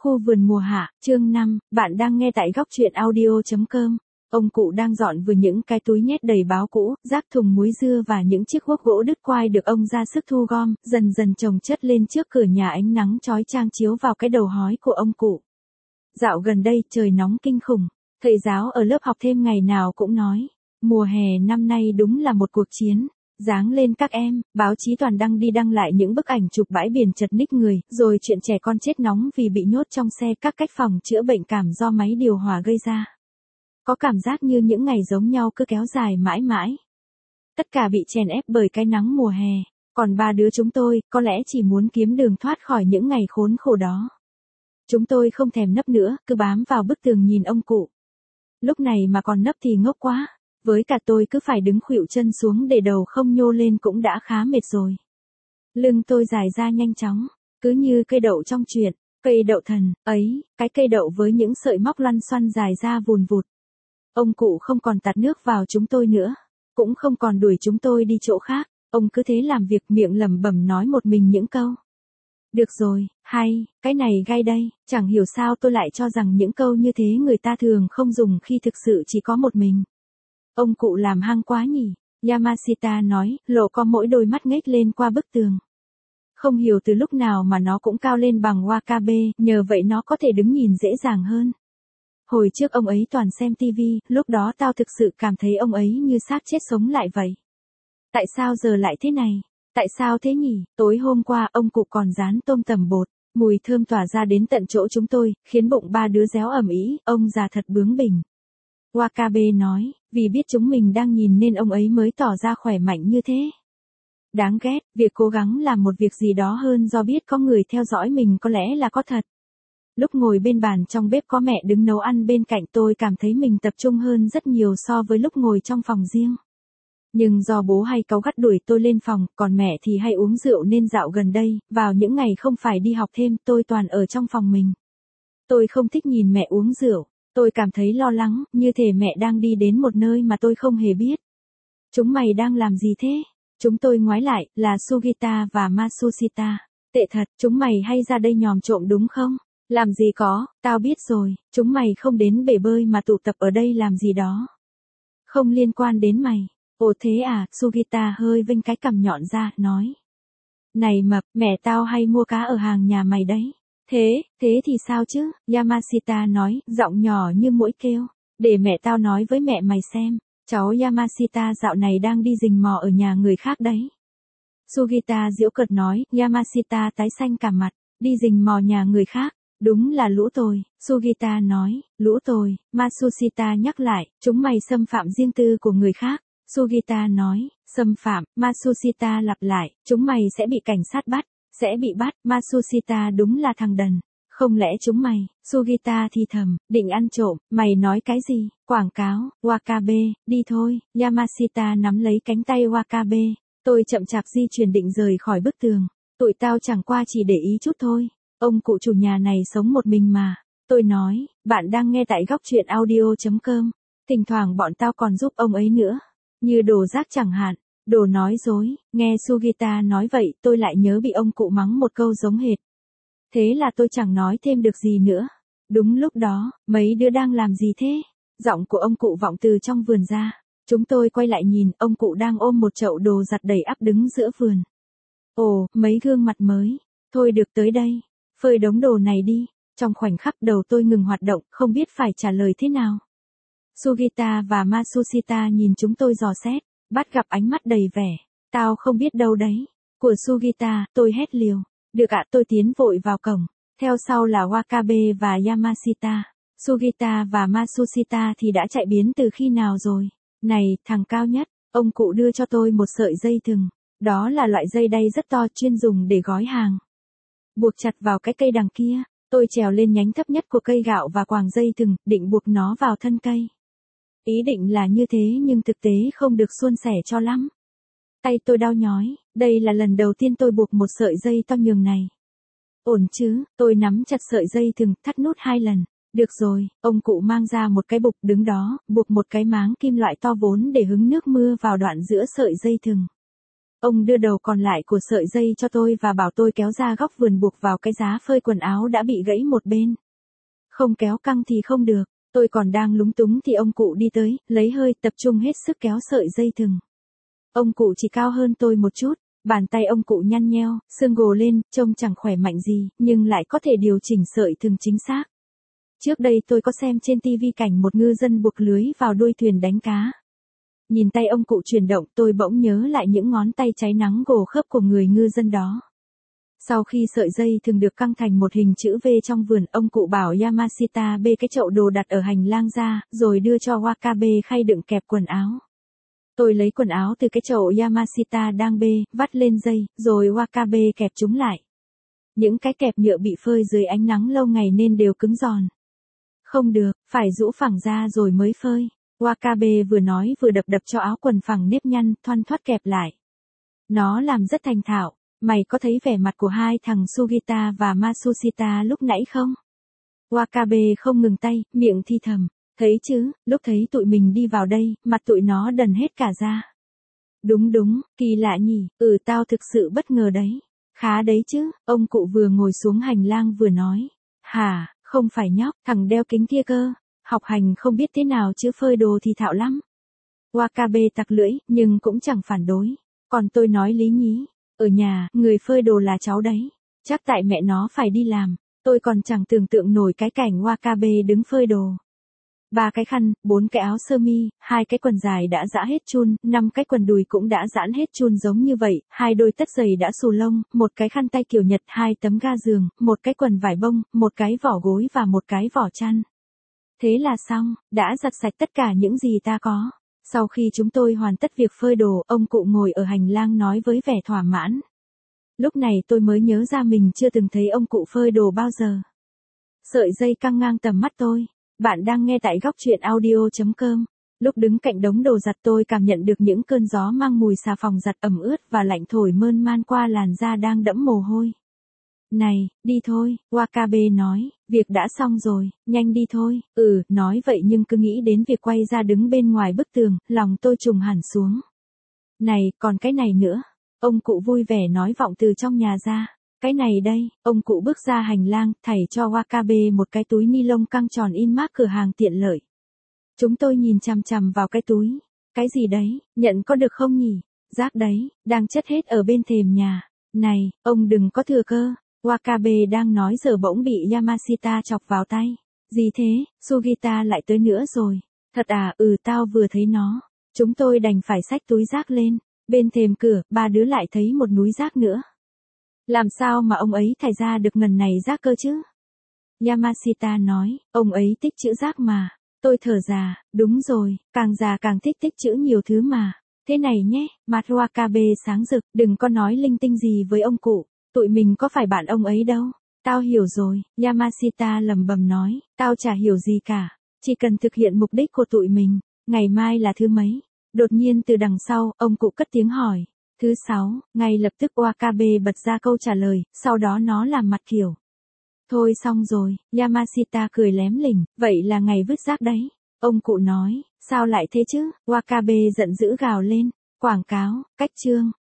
Khu vườn mùa hạ, chương 5, bạn đang nghe tại góc truyện audio.com. Ông cụ đang dọn vừa những cái túi nhét đầy báo cũ, rác thùng muối dưa và những chiếc guốc gỗ đứt quai được ông ra sức thu gom, dần dần chồng chất lên trước cửa nhà, ánh nắng chói chang chiếu vào cái đầu hói của ông cụ. Dạo gần đây trời nóng kinh khủng, thầy giáo ở lớp học thêm ngày nào cũng nói, mùa hè năm nay đúng là một cuộc chiến. Giáng lên các em, báo chí toàn đăng đi đăng lại những bức ảnh chụp bãi biển chật ních người, rồi chuyện trẻ con chết nóng vì bị nhốt trong xe, các cách phòng chữa bệnh cảm do máy điều hòa gây ra. Có cảm giác như những ngày giống nhau cứ kéo dài mãi mãi. Tất cả bị chèn ép bởi cái nắng mùa hè, còn ba đứa chúng tôi, có lẽ chỉ muốn kiếm đường thoát khỏi những ngày khốn khổ đó. Chúng tôi không thèm nấp nữa, cứ bám vào bức tường nhìn ông cụ. Lúc này mà còn nấp thì ngốc quá. Với cả tôi cứ phải đứng khuỵu chân xuống để đầu không nhô lên cũng đã khá mệt rồi. Lưng tôi dài ra nhanh chóng, cứ như cây đậu trong truyện, cây đậu thần, ấy, cái cây đậu với những sợi móc lăn xoăn dài ra vùn vụt. Ông cụ không còn tạt nước vào chúng tôi nữa, cũng không còn đuổi chúng tôi đi chỗ khác, ông cứ thế làm việc, miệng lẩm bẩm nói một mình những câu. Được rồi, hay, cái này gai đây, chẳng hiểu sao tôi lại cho rằng những câu như thế người ta thường không dùng khi thực sự chỉ có một mình. Ông cụ làm hăng quá nhỉ, Yamashita nói, lộ có mỗi đôi mắt ngếch lên qua bức tường. Không hiểu từ lúc nào mà nó cũng cao lên bằng Wakabe, nhờ vậy nó có thể đứng nhìn dễ dàng hơn. Hồi trước ông ấy toàn xem tivi, lúc đó tao thực sự cảm thấy ông ấy như xác chết sống lại vậy. Tại sao giờ lại thế này? Tại sao thế nhỉ? Tối hôm qua ông cụ còn rán tôm tầm bột, mùi thơm tỏa ra đến tận chỗ chúng tôi, khiến bụng ba đứa réo ầm ĩ, ông già thật bướng bỉnh. Wakabe nói, vì biết chúng mình đang nhìn nên ông ấy mới tỏ ra khỏe mạnh như thế. Đáng ghét, việc cố gắng làm một việc gì đó hơn do biết có người theo dõi mình có lẽ là có thật. Lúc ngồi bên bàn trong bếp có mẹ đứng nấu ăn bên cạnh, tôi cảm thấy mình tập trung hơn rất nhiều so với lúc ngồi trong phòng riêng. Nhưng do bố hay cáu gắt đuổi tôi lên phòng, còn mẹ thì hay uống rượu nên dạo gần đây, vào những ngày không phải đi học thêm, tôi toàn ở trong phòng mình. Tôi không thích nhìn mẹ uống rượu. Tôi cảm thấy lo lắng, như thể mẹ đang đi đến một nơi mà tôi không hề biết. Chúng mày đang làm gì thế? Chúng tôi ngoái lại, là Sugita và Matsushita. Tệ thật, chúng mày hay ra đây nhòm trộm đúng không? Làm gì có, tao biết rồi, chúng mày không đến bể bơi mà tụ tập ở đây làm gì đó. Không liên quan đến mày. Ồ thế à, Sugita hơi vênh cái cằm nhọn ra, nói. Này mập, mẹ tao hay mua cá ở hàng nhà mày đấy. Thế thì sao chứ, Yamashita nói, giọng nhỏ như muỗi kêu. Để mẹ tao nói với mẹ mày xem, cháu Yamashita dạo này đang đi rình mò ở nhà người khác đấy. Sugita giễu cợt nói, Yamashita tái xanh cả mặt, đi rình mò nhà người khác, đúng là lũ tồi, Sugita nói, lũ tồi, Matsushita nhắc lại, chúng mày xâm phạm riêng tư của người khác. Sugita nói, xâm phạm, Matsushita lặp lại, chúng mày sẽ bị cảnh sát bắt. Sẽ bị bắt, Matsushita đúng là thằng đần. Không lẽ chúng mày, Sugita thì thầm, định ăn trộm, mày nói cái gì, quảng cáo, Wakabe, đi thôi, Yamashita nắm lấy cánh tay Wakabe. Tôi chậm chạp di chuyển định rời khỏi bức tường. Tụi tao chẳng qua chỉ để ý chút thôi. Ông cụ chủ nhà này sống một mình mà. Tôi nói, bạn đang nghe tại góc truyện audio.com. Thỉnh thoảng bọn tao còn giúp ông ấy nữa. Như đổ rác chẳng hạn. Đồ nói dối, nghe Sugita nói vậy tôi lại nhớ bị ông cụ mắng một câu giống hệt. Thế là tôi chẳng nói thêm được gì nữa. Đúng lúc đó, mấy đứa đang làm gì thế? Giọng của ông cụ vọng từ trong vườn ra. Chúng tôi quay lại nhìn, ông cụ đang ôm một chậu đồ giặt đầy ắp đứng giữa vườn. Ồ, mấy gương mặt mới. Thôi được tới đây. Phơi đống đồ này đi. Trong khoảnh khắc đầu tôi ngừng hoạt động, không biết phải trả lời thế nào. Sugita và Matsushita nhìn chúng tôi dò xét. Bắt gặp ánh mắt đầy vẻ, tao không biết đâu đấy, của Sugita, tôi hét liều. Được ạ, tôi tiến vội vào cổng, theo sau là Wakabe và Yamashita. Sugita và Matsushita thì đã chạy biến từ khi nào rồi. Này, thằng cao nhất, ông cụ đưa cho tôi một sợi dây thừng, đó là loại dây đay rất to chuyên dùng để gói hàng. Buộc chặt vào cái cây đằng kia, tôi trèo lên nhánh thấp nhất của cây gạo và quàng dây thừng, định buộc nó vào thân cây. Ý định là như thế nhưng thực tế không được suôn sẻ cho lắm. Tay tôi đau nhói, đây là lần đầu tiên tôi buộc một sợi dây to nhường này. Ổn chứ, tôi nắm chặt sợi dây thừng, thắt nút 2 lần. Được rồi, ông cụ mang ra một cái bục đứng đó, buộc một cái máng kim loại to vốn để hứng nước mưa vào đoạn giữa sợi dây thừng. Ông đưa đầu còn lại của sợi dây cho tôi và bảo tôi kéo ra góc vườn buộc vào cái giá phơi quần áo đã bị gãy một bên. Không kéo căng thì không được. Tôi còn đang lúng túng thì ông cụ đi tới, lấy hơi tập trung hết sức kéo sợi dây thừng. Ông cụ chỉ cao hơn tôi một chút, bàn tay ông cụ nhăn nheo, xương gồ lên, trông chẳng khỏe mạnh gì, nhưng lại có thể điều chỉnh sợi thừng chính xác. Trước đây tôi có xem trên TV cảnh một ngư dân buộc lưới vào đuôi thuyền đánh cá. Nhìn tay ông cụ chuyển động, tôi bỗng nhớ lại những ngón tay cháy nắng gồ khớp của người ngư dân đó. Sau khi sợi dây thường được căng thành một hình chữ V trong vườn, ông cụ bảo Yamashita bê cái chậu đồ đặt ở hành lang ra, rồi đưa cho Wakabe khay đựng kẹp quần áo. Tôi lấy quần áo từ cái chậu Yamashita đang bê, vắt lên dây, rồi Wakabe kẹp chúng lại. Những cái kẹp nhựa bị phơi dưới ánh nắng lâu ngày nên đều cứng giòn. Không được, phải rũ phẳng ra rồi mới phơi. Wakabe vừa nói vừa đập đập cho áo quần phẳng nếp nhăn, thoăn thoắt kẹp lại. Nó làm rất thành thạo. Mày có thấy vẻ mặt của hai thằng Sugita và Matsushita lúc nãy không? Wakabe không ngừng tay, miệng thi thầm. Thấy chứ, lúc thấy tụi mình đi vào đây, mặt tụi nó đần hết cả ra. Đúng, kỳ lạ nhỉ, tao thực sự bất ngờ đấy. Khá đấy chứ, ông cụ vừa ngồi xuống hành lang vừa nói. Hả, không phải nhóc, thằng đeo kính kia cơ. Học hành không biết thế nào chứ phơi đồ thì thạo lắm. Wakabe tặc lưỡi, nhưng cũng chẳng phản đối. Còn tôi nói lý nhí. Ở nhà, người phơi đồ là cháu đấy. Chắc tại mẹ nó phải đi làm. Tôi còn chẳng tưởng tượng nổi cái cảnh Wakabe đứng phơi đồ. 3 cái khăn, 4 cái áo sơ mi, 2 cái quần dài đã giã hết chun, 5 cái quần đùi cũng đã giãn hết chun giống như vậy, 2 đôi tất giày đã xù lông, 1 cái khăn tay kiểu Nhật, 2 tấm ga giường, 1 cái quần vải bông, 1 cái vỏ gối và 1 cái vỏ chăn. Thế là xong, đã giặt sạch tất cả những gì ta có. Sau khi chúng tôi hoàn tất việc phơi đồ, ông cụ ngồi ở hành lang nói với vẻ thỏa mãn. Lúc này tôi mới nhớ ra mình chưa từng thấy ông cụ phơi đồ bao giờ. Sợi dây căng ngang tầm mắt tôi. Bạn đang nghe tại góc truyện audio.com. Lúc đứng cạnh đống đồ giặt tôi cảm nhận được những cơn gió mang mùi xà phòng giặt ẩm ướt và lạnh thổi mơn man qua làn da đang đẫm mồ hôi. Này, đi thôi, Wakabe nói, việc đã xong rồi, nhanh đi thôi. Nói vậy nhưng cứ nghĩ đến việc quay ra đứng bên ngoài bức tường, lòng tôi trùng hẳn xuống. Này, còn cái này nữa. Ông cụ vui vẻ nói vọng từ trong nhà ra. Cái này đây, ông cụ bước ra hành lang, thảy cho Wakabe một cái túi ni lông căng tròn in mác cửa hàng tiện lợi. Chúng tôi nhìn chằm chằm vào cái túi. Cái gì đấy, nhận có được không nhỉ? Rác đấy, đang chất hết ở bên thềm nhà. Này, ông đừng có thừa cơ. Wakabe đang nói giờ bỗng bị Yamashita chọc vào tay. Gì thế, Sugita lại tới nữa rồi. Thật à, tao vừa thấy nó. Chúng tôi đành phải xách túi rác lên. Bên thềm cửa, 3 đứa lại thấy một núi rác nữa. Làm sao mà ông ấy thải ra được ngần này rác cơ chứ? Yamashita nói, ông ấy tích trữ rác mà. Tôi thở ra, đúng rồi, càng già càng thích tích trữ nhiều thứ mà. Thế này nhé, mặt Wakabe sáng rực, đừng có nói linh tinh gì với ông cụ. Tụi mình có phải bạn ông ấy đâu. Tao hiểu rồi, Yamashita lẩm bẩm nói, tao chả hiểu gì cả. Chỉ cần thực hiện mục đích của tụi mình. Ngày mai là thứ mấy? Đột nhiên từ đằng sau, ông cụ cất tiếng hỏi. Thứ 6, ngay lập tức Wakabe bật ra câu trả lời, sau đó nó làm mặt kiểu. Thôi xong rồi, Yamashita cười lém lỉnh, vậy là ngày vứt rác đấy. Ông cụ nói, sao lại thế chứ? Wakabe giận dữ gào lên. Quảng cáo, cách chương.